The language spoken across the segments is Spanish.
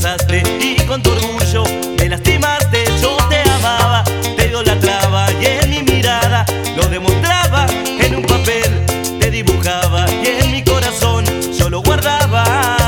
rechazaste y con tu orgullo me lastimaste. Yo te amaba, te idolatraba y en mi mirada lo demostraba. En un papel te dibujaba y en mi corazón yo lo guardaba.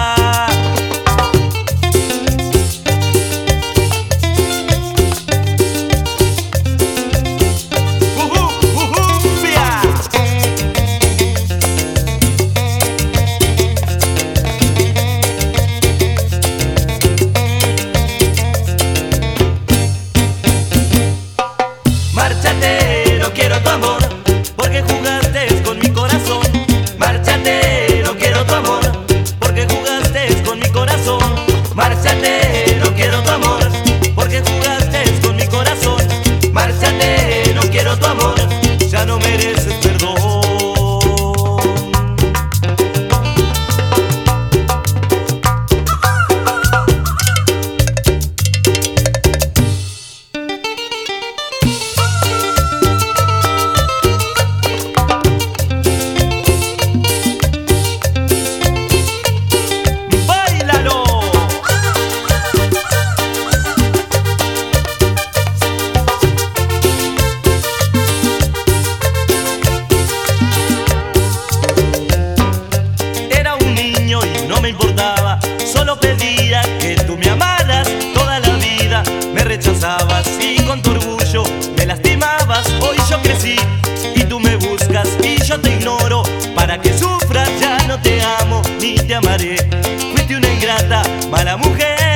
Márchate, no quiero tu amor, porque jugaste con mi corazón. Márchate, no quiero tu amor, porque jugaste con mi corazón. Márchate, no quiero tu amor, porque jugaste con mi corazón. Márchate, no quiero tu amor, ya no mereces perdón. No me importaba, solo pedía que tú me amaras toda la vida. Me rechazabas y con tu orgullo me lastimabas. Hoy yo crecí y tú me buscas y yo te ignoro. Para que sufras ya no te amo ni te amaré. Fuiste una ingrata, mala mujer.